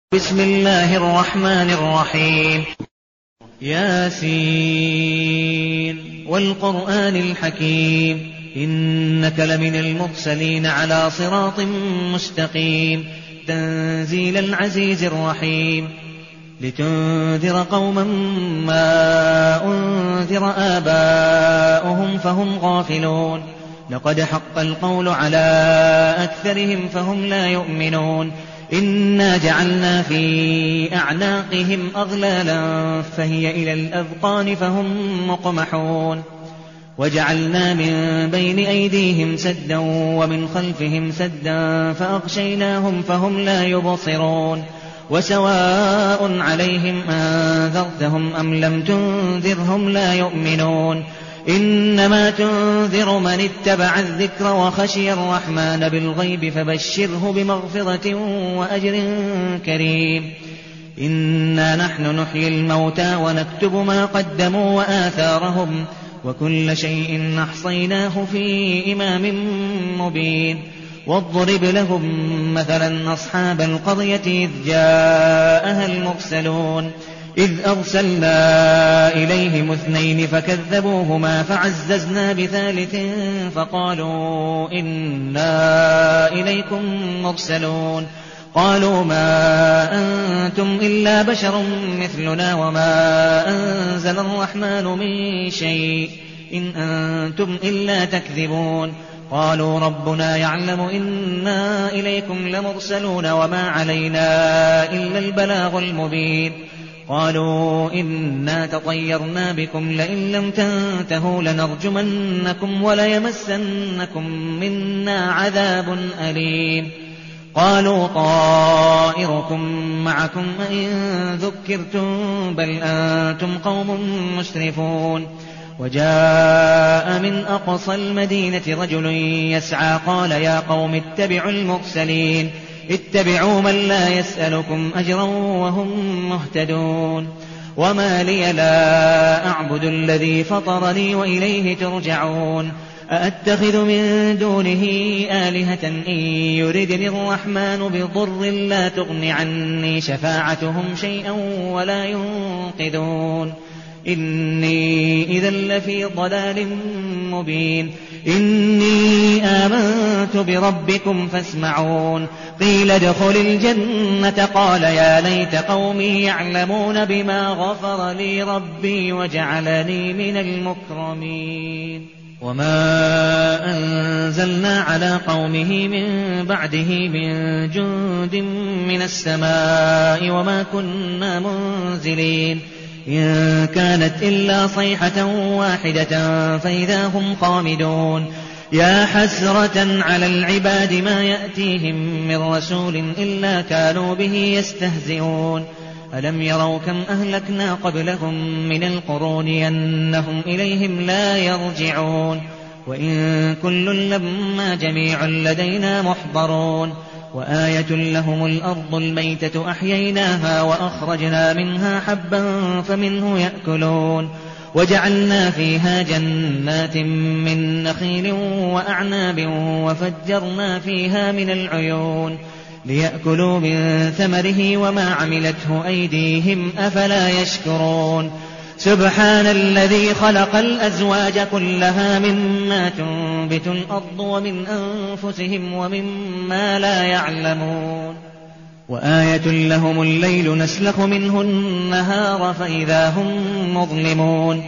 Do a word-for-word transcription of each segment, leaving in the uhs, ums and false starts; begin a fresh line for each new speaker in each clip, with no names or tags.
بسم الله الرحمن الرحيم. ياسين والقرآن الحكيم إنك لمن المرسلين على صراط مستقيم تنزيل العزيز الرحيم لتنذر قوما ما أنذر آباؤهم فهم غافلون لقد حق القول على أكثرهم فهم لا يؤمنون إنا جعلنا في أعناقهم أغلالا فهي إلى الأذقان فهم مقمحون وجعلنا من بين أيديهم سدا ومن خلفهم سدا فأغشيناهم فهم لا يبصرون وسواء عليهم أنذرتهم أم لم تنذرهم لا يؤمنون إنما تنذر من اتبع الذكر وخشي الرحمن بالغيب فبشره بمغفرة وأجر كريم. إنا نحن نحيي الموتى ونكتب ما قدموا وآثارهم وكل شيء أحصيناه في إمام مبين. واضرب لهم مثلا أصحاب القرية إذ جاءها المرسلون إذ أرسلنا إليهم اثنين فكذبوهما فعززنا بثالث فقالوا إنا إليكم مرسلون قالوا ما أنتم إلا بشر مثلنا وما أنزل الرحمن من شيء إن أنتم إلا تكذبون قالوا ربنا يعلم إنا إليكم لمرسلون وما علينا إلا البلاغ المبين قالوا إنا تطيرنا بكم لئن لم تنتهوا لنرجمنكم وليمسنكم منا عذاب أليم قالوا طائركم معكم إن ذكرتم بل أنتم قوم مسرفون. وجاء من أقصى المدينة رجل يسعى قال يا قوم اتبعوا المرسلين اتبعوا من لا يسألكم أجرا وهم مهتدون. وما لي لا أعبد الذي فطرني وإليه ترجعون أأتخذ من دونه آلهة إن يردني الرحمن بضر لا تغن عني شفاعتهم شيئا ولا ينقذون إني إذا لفي ضلال مبين. إني آمنت بربكم فاسمعون قيل ادخل الجنة قال يا ليت قومي يعلمون بما غفر لي ربي وجعلني من المكرمين. وما أنزلنا على قومه من بعده من جند من السماء وما كنا منزلين إن كانت إلا صيحة واحدة فإذا هم خامدون. يا حسرة على العباد ما يأتيهم من رسول إلا كانوا به يستهزئون ألم يروا كم أهلكنا قبلهم من القرون أنهم إليهم لا يرجعون وإن كل لما جميع لدينا محضرون. وآية لهم الأرض الميتة أحييناها وأخرجنا منها حبا فمنه يأكلون وجعلنا فيها جنات من نخيل وأعناب وفجرنا فيها من العيون ليأكلوا من ثمره وما عملته أيديهم أفلا يشكرون. سبحان الذي خلق الأزواج كلها مما تنبت الأرض ومن أنفسهم ومما لا يعلمون. وآية لهم الليل نسلخ منه النهار فإذا هم مظلمون.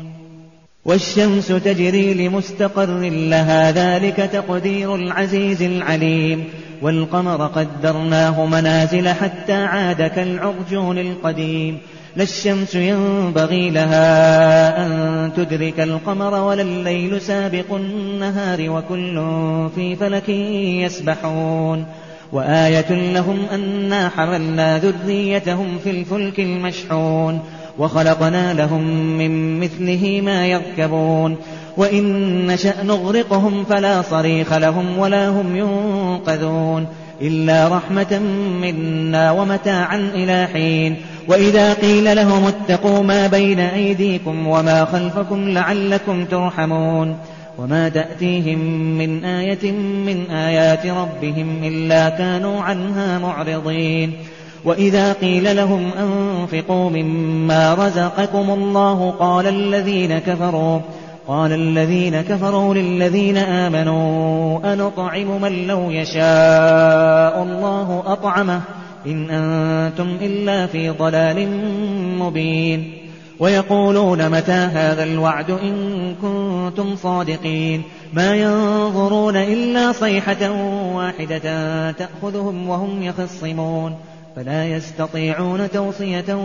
والشمس تجري لمستقر لها ذلك تقدير العزيز العليم. والقمر قدرناه منازل حتى عاد كالعرجون القديم لا الشمس ينبغي لها أن تدرك القمر ولا الليل سابق النهار وكل في فلك يسبحون. وآية لهم أنا حملنا ذريتهم في الفلك المشحون وخلقنا لهم من مثله ما يركبون وإن نشأ نغرقهم فلا صريخ لهم ولا هم ينقذون إلا رحمة منا ومتاعا إلى حين. وإذا قيل لهم اتقوا ما بين أيديكم وما خلفكم لعلكم ترحمون وما تأتيهم من آية من آيات ربهم إلا كانوا عنها معرضين. وإذا قيل لهم أنفقوا مما رزقكم الله قال الذين كفروا قال الذين كفروا للذين آمنوا أنطعم من لو يشاء الله أطعمه إن أنتم إلا في ضلال مبين ويقولون متى هذا الوعد إن كنتم صادقين ما ينظرون إلا صيحة واحدة تأخذهم وهم يخصمون فلا يستطيعون توصية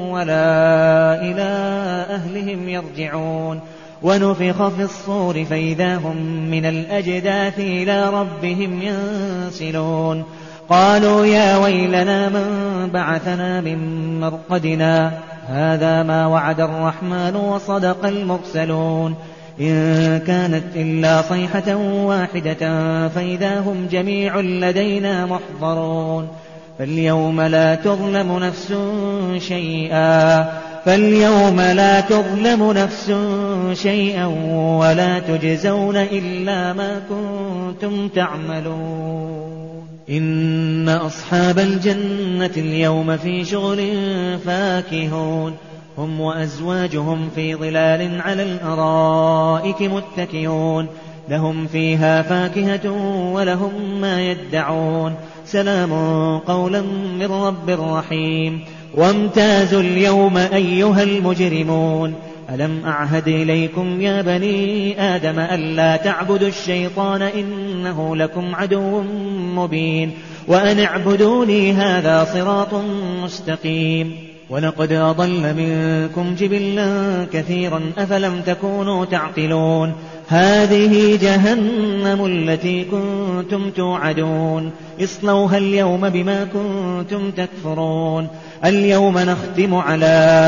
ولا إلى أهلهم يرجعون ونفخ في الصور فإذا هم من الأجداث إلى ربهم ينسلون قالوا يا ويلنا من بعثنا من مرقدنا هذا ما وعد الرحمن وصدق المرسلون إن كانت إلا صيحة واحدة فإذا هم جميع لدينا محضرون فاليوم لا تظلم نفس شيئا فاليوم لا تظلم نفس شيئا ولا تجزون إلا ما كنتم تعملون إن أصحاب الجنة اليوم في شغل فاكهون هم وأزواجهم في ظلال على الأرائك متكئون لهم فيها فاكهة ولهم ما يدعون سلام قولا من رب رحيم وامتازوا اليوم أيها المجرمون ألم أعهد إليكم يا بني آدم ألا تعبدوا الشيطان إنه لكم عدو مبين وأن اعبدوني هذا صراط مستقيم ولقد أضل منكم جبلا كثيرا أفلم تكونوا تعقلون هذه جهنم التي كنتم توعدون اصلوها اليوم بما كنتم تكفرون اليوم نختم على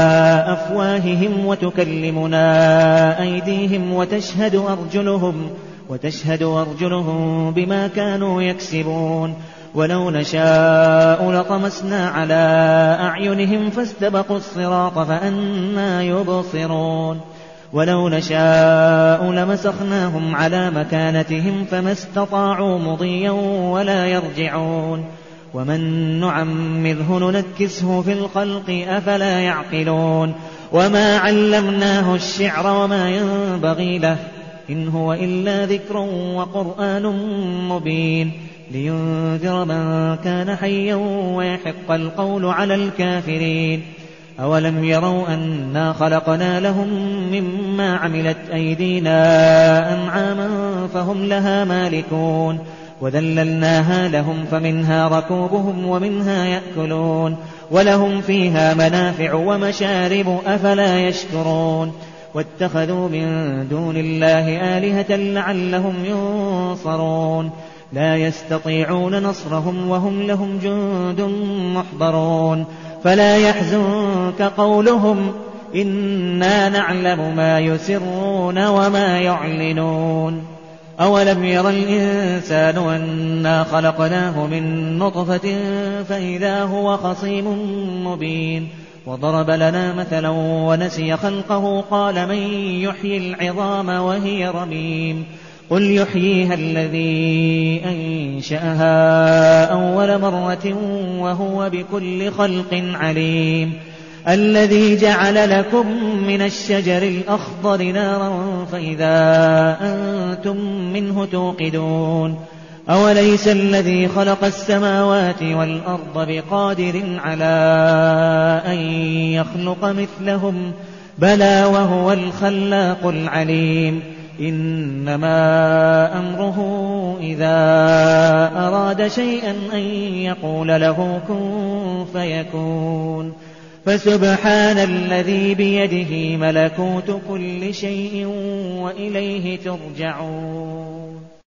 أفواههم وتكلمنا أيديهم وتشهد أرجلهم وتشهد أرجلهم بما كانوا يكسبون ولو نشاء لطمسنا على أعينهم فاستبقوا الصراط فأنى يبصرون ولو نشاء لمسخناهم على مكانتهم فما استطاعوا مضيا ولا يرجعون ومن نعمره ننكسه في الخلق أفلا يعقلون وما علمناه الشعر وما ينبغي له إن هو إلا ذكر وقرآن مبين لينذر من كان حيا ويحق القول على الكافرين أولم يروا أنا خلقنا لهم مما عملت أيدينا أنعاما فهم لها مالكون وذللناها لهم فمنها ركوبهم ومنها يأكلون ولهم فيها منافع ومشارب أفلا يشكرون واتخذوا من دون الله آلهة لعلهم ينصرون لا يستطيعون نصرهم وهم لهم جند محضرون فلا يحزنك قولهم إنا نعلم ما يسرون وما يعلنون أولم ير الإنسان أنا خلقناه من نطفة فإذا هو خصيم مبين وضرب لنا مثلا ونسي خلقه قال من يحيي العظام وهي رميم قل يحييها الذي أنشأها أول مرة وهو بكل خلق عليم الذي جعل لكم من الشجر الأخضر نارا فإذا أنتم منه توقدون أوليس الذي خلق السماوات والأرض بقادر على أن يخلق مثلهم بلى وهو الخلاق العليم إنما أمره إذا أراد شيئا أن يقول له كن فيكون فسبحان الذي بيده ملكوت كل شيء وإليه ترجعون